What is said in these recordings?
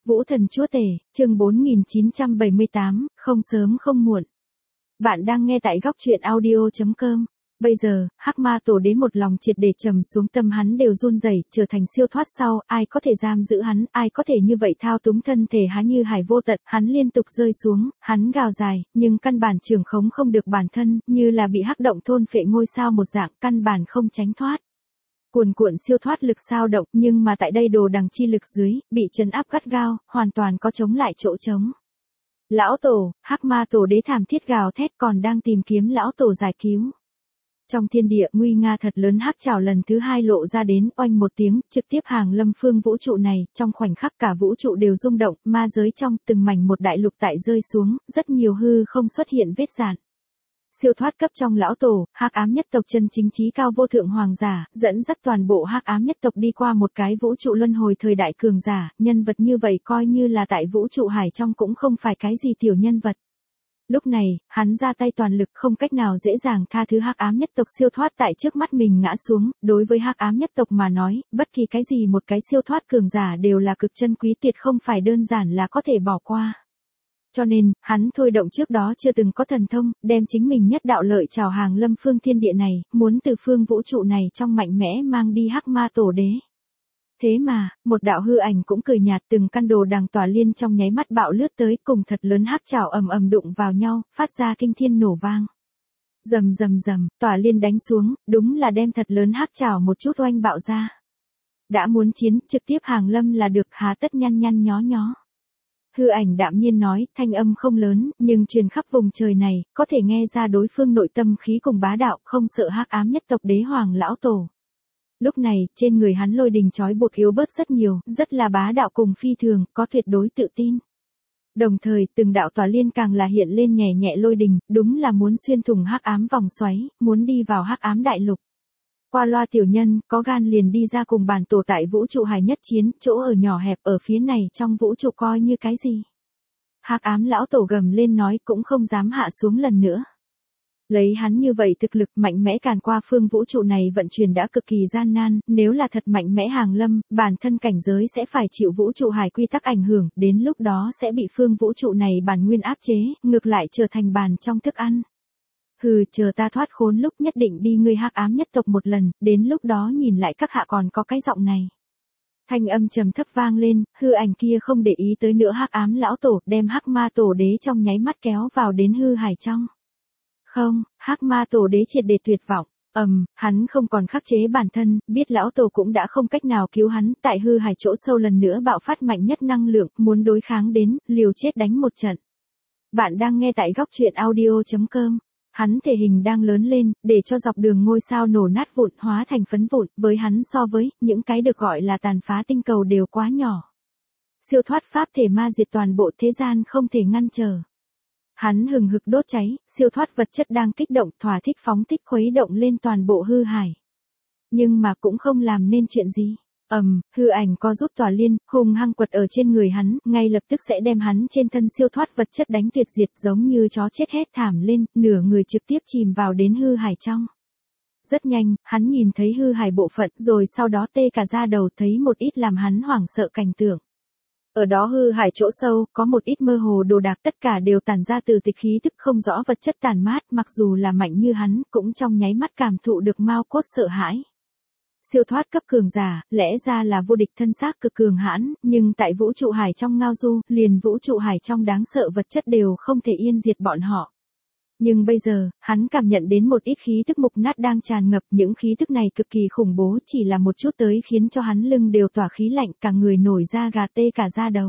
Vũ Thần Chúa Tể, chương 4978, không sớm không muộn. Bạn đang nghe tại góc truyện audio.com. Bây giờ, Hắc Ma Tổ Đế một lòng triệt để trầm xuống, tâm hắn đều run rẩy, trở thành siêu thoát sau, ai có thể giam giữ hắn, ai có thể như vậy thao túng thân thể hắn như hải vô tận, hắn liên tục rơi xuống, hắn gào dài, nhưng căn bản trưởng khống không được bản thân, như là bị hắc động thôn phệ ngôi sao một dạng, căn bản không tránh thoát. Cuồn cuộn siêu thoát lực sao động, nhưng mà tại đây đồ đằng chi lực dưới, bị trấn áp gắt gao, hoàn toàn có chống lại chỗ trống. Lão Tổ, Hắc Ma Tổ Đế thảm thiết gào thét, còn đang tìm kiếm Lão Tổ giải cứu. Trong thiên địa, nguy nga thật lớn hắc trảo lần thứ hai lộ ra đến, oanh một tiếng, trực tiếp hàng lâm phương vũ trụ này, trong khoảnh khắc cả vũ trụ đều rung động, ma giới trong từng mảnh một đại lục tại rơi xuống, rất nhiều hư không xuất hiện vết rạn. Siêu thoát cấp trong Lão Tổ, Hắc Ám nhất tộc chân chính trí cao vô thượng hoàng giả, dẫn dắt toàn bộ Hắc Ám nhất tộc đi qua một cái vũ trụ luân hồi thời đại cường giả, nhân vật như vậy coi như là tại vũ trụ hải trong cũng không phải cái gì tiểu nhân vật. Lúc này, hắn ra tay toàn lực, không cách nào dễ dàng tha thứ Hắc Ám nhất tộc siêu thoát tại trước mắt mình ngã xuống, đối với Hắc Ám nhất tộc mà nói, bất kỳ cái gì một cái siêu thoát cường giả đều là cực chân quý, tuyệt không phải đơn giản là có thể bỏ qua. Cho nên, hắn thôi động trước đó chưa từng có thần thông, đem chính mình nhất đạo lợi chào hàng lâm phương thiên địa này, muốn từ phương vũ trụ này trong mạnh mẽ mang đi Hắc Ma Tổ Đế. Thế mà, một đạo hư ảnh cũng cười nhạt, từng căn đồ đằng tỏa liên trong nháy mắt bạo lướt tới, cùng thật lớn hắc trảo ầm ầm đụng vào nhau, phát ra kinh thiên nổ vang. Rầm rầm rầm, tỏa liên đánh xuống, đúng là đem thật lớn hắc trảo một chút oanh bạo ra. Đã muốn chiến, trực tiếp hàng lâm là được, há tất nhăn nhăn nhó nhó. Hư ảnh đạm nhiên nói, thanh âm không lớn, nhưng truyền khắp vùng trời này, có thể nghe ra đối phương nội tâm khí cùng bá đạo, không sợ Hắc Ám nhất tộc Đế Hoàng Lão Tổ. Lúc này, trên người hắn lôi đình trói buộc yếu bớt rất nhiều, rất là bá đạo cùng phi thường, có tuyệt đối tự tin. Đồng thời, từng đạo tỏa liên càng là hiện lên nhẹ nhẹ lôi đình, đúng là muốn xuyên thủng Hắc Ám vòng xoáy, muốn đi vào Hắc Ám đại lục. Qua loa tiểu nhân, có gan liền đi ra cùng bản tổ tại vũ trụ hải nhất chiến, chỗ ở nhỏ hẹp ở phía này trong vũ trụ coi như cái gì. Hắc Ám Lão Tổ gầm lên nói, cũng không dám hạ xuống lần nữa. Lấy hắn như vậy thực lực mạnh mẽ càn qua phương vũ trụ này vận chuyển đã cực kỳ gian nan, nếu là thật mạnh mẽ hàng lâm, bản thân cảnh giới sẽ phải chịu vũ trụ hải quy tắc ảnh hưởng, đến lúc đó sẽ bị phương vũ trụ này bản nguyên áp chế, ngược lại trở thành bàn trong thức ăn. Hừ, chờ ta thoát khốn lúc nhất định đi ngươi Hắc Ám nhất tộc một lần, đến lúc đó nhìn lại các hạ còn có cái giọng này. Thanh âm trầm thấp vang lên, hư ảnh kia không để ý tới nữa Hắc Ám Lão Tổ, đem Hắc Ma Tổ Đế trong nháy mắt kéo vào đến hư hải trong. Không, Hắc Ma Tổ Đế triệt để tuyệt vọng. Hắn không còn khắc chế bản thân, biết Lão Tổ cũng đã không cách nào cứu hắn, tại hư hải chỗ sâu lần nữa bạo phát mạnh nhất năng lượng, muốn đối kháng đến, liều chết đánh một trận. Bạn đang nghe tại góc truyện audio.com. Hắn thể hình đang lớn lên, để cho dọc đường ngôi sao nổ nát vụn, hóa thành phấn vụn, với hắn so với, những cái được gọi là tàn phá tinh cầu đều quá nhỏ. Siêu thoát pháp thể ma diệt toàn bộ thế gian không thể ngăn trở. Hắn hừng hực đốt cháy, siêu thoát vật chất đang kích động, thỏa thích phóng thích khuấy động lên toàn bộ hư hải. Nhưng mà cũng không làm nên chuyện gì. Hư ảnh co rút tỏa liên, hùng hăng quật ở trên người hắn, ngay lập tức sẽ đem hắn trên thân siêu thoát vật chất đánh tuyệt diệt, giống như chó chết hét thảm lên, nửa người trực tiếp chìm vào đến hư hải trong. Rất nhanh, hắn nhìn thấy hư hải bộ phận, rồi sau đó tê cả da đầu, thấy một ít làm hắn hoảng sợ cảnh tượng. Ở đó hư hải chỗ sâu, có một ít mơ hồ đồ đạc, tất cả đều tản ra từ tịch khí tức không rõ vật chất tàn mát, mặc dù là mạnh như hắn, cũng trong nháy mắt cảm thụ được mao cốt sợ hãi. Siêu thoát cấp cường giả, lẽ ra là vô địch thân xác cực cường hãn, nhưng tại vũ trụ hải trong ngao du, liền vũ trụ hải trong đáng sợ vật chất đều không thể yên diệt bọn họ. Nhưng bây giờ, hắn cảm nhận đến một ít khí tức mục nát đang tràn ngập, những khí tức này cực kỳ khủng bố, chỉ là một chút tới khiến cho hắn lưng đều tỏa khí lạnh, cả người nổi da gà tê cả da đầu.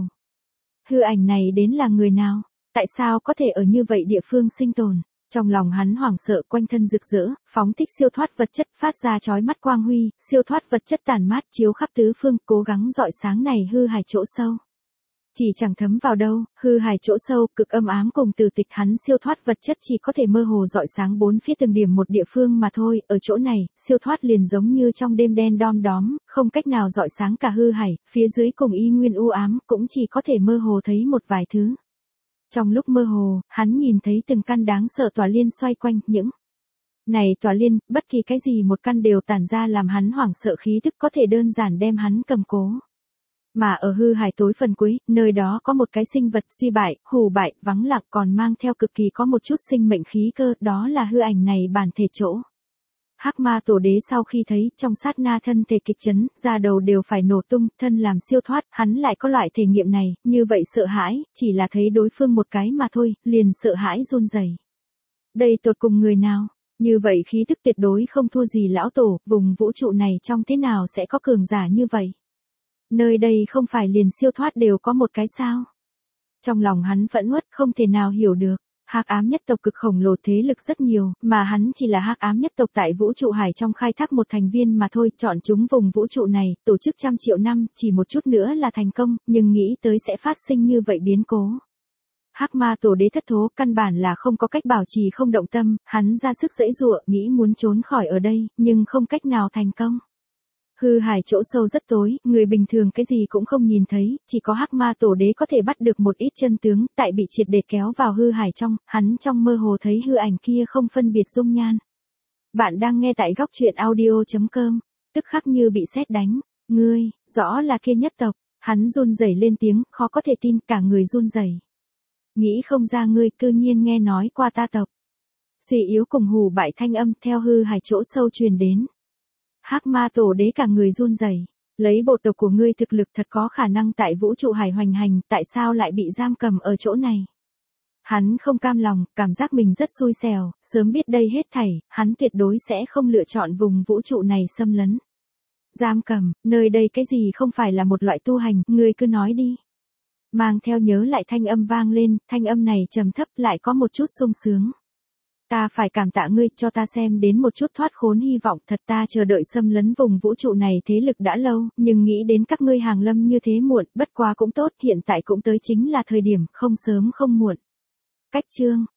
Hư ảnh này đến là người nào? Tại sao có thể ở như vậy địa phương sinh tồn? Trong lòng hắn hoảng sợ, quanh thân rực rỡ, phóng thích siêu thoát vật chất, phát ra chói mắt quang huy, siêu thoát vật chất tản mát chiếu khắp tứ phương, cố gắng rọi sáng này hư hải chỗ sâu. Chỉ chẳng thấm vào đâu, hư hải chỗ sâu, cực âm ám cùng từ tịch, hắn siêu thoát vật chất chỉ có thể mơ hồ rọi sáng bốn phía từng điểm một địa phương mà thôi, ở chỗ này, siêu thoát liền giống như trong đêm đen đom đóm, không cách nào rọi sáng cả hư hải, phía dưới cùng y nguyên u ám, cũng chỉ có thể mơ hồ thấy một vài thứ. Trong lúc mơ hồ, hắn nhìn thấy từng căn đáng sợ tỏa liên xoay quanh, những này tỏa liên, bất kỳ cái gì một căn đều tản ra làm hắn hoảng sợ khí tức, có thể đơn giản đem hắn cầm cố. Mà ở hư hải tối phần cuối, nơi đó có một cái sinh vật suy bại, hù bại, vắng lặng còn mang theo cực kỳ có một chút sinh mệnh khí cơ, đó là hư ảnh này bản thể chỗ. Hắc ma tổ đế sau khi thấy, trong sát na thân thể kịch chấn, da đầu đều phải nổ tung, thân làm siêu thoát, hắn lại có loại thể nghiệm này, như vậy sợ hãi, chỉ là thấy đối phương một cái mà thôi, liền sợ hãi run rẩy. Đây tột cùng người nào? Như vậy khí tức tuyệt đối không thua gì lão tổ, vùng vũ trụ này trong thế nào sẽ có cường giả như vậy? Nơi đây không phải liền siêu thoát đều có một cái sao? Trong lòng hắn phẫn uất không thể nào hiểu được. Hắc ám nhất tộc cực khổng lồ thế lực rất nhiều, mà hắn chỉ là hắc ám nhất tộc tại vũ trụ hải trong khai thác một thành viên mà thôi, chọn chúng vùng vũ trụ này, tổ chức trăm triệu năm, chỉ một chút nữa là thành công, nhưng nghĩ tới sẽ phát sinh như vậy biến cố. Hắc ma tổ đế thất thố, căn bản là không có cách bảo trì không động tâm, hắn ra sức giãy giụa, nghĩ muốn trốn khỏi ở đây, nhưng không cách nào thành công. Hư hải chỗ sâu rất tối, người bình thường cái gì cũng không nhìn thấy, chỉ có hắc ma tổ đế có thể bắt được một ít chân tướng, tại bị triệt để kéo vào hư hải trong, hắn trong mơ hồ thấy hư ảnh kia không phân biệt dung nhan. Bạn đang nghe tại góc truyện audio.com, tức khắc như bị sét đánh, ngươi, rõ là kia nhất tộc, hắn run rẩy lên tiếng, khó có thể tin, cả người run rẩy. Nghĩ không ra ngươi cư nhiên nghe nói qua ta tộc. Suy yếu cùng hù bại thanh âm theo hư hải chỗ sâu truyền đến. Hắc ma tổ đế cả người run rẩy, lấy bộ tộc của ngươi thực lực thật có khả năng tại vũ trụ hải hoành hành, tại sao lại bị giam cầm ở chỗ này? Hắn không cam lòng, cảm giác mình rất xui xẻo, sớm biết đây hết thảy, hắn tuyệt đối sẽ không lựa chọn vùng vũ trụ này xâm lấn. Giam cầm, nơi đây cái gì không phải là một loại tu hành, ngươi cứ nói đi. Mang theo nhớ lại thanh âm vang lên, thanh âm này trầm thấp lại có một chút sung sướng. Ta phải cảm tạ ngươi cho ta xem đến một chút thoát khốn hy vọng, thật ta chờ đợi xâm lấn vùng vũ trụ này thế lực đã lâu, nhưng nghĩ đến các ngươi hàng lâm như thế muộn, bất quá cũng tốt, hiện tại cũng tới chính là thời điểm, không sớm không muộn. Cách chương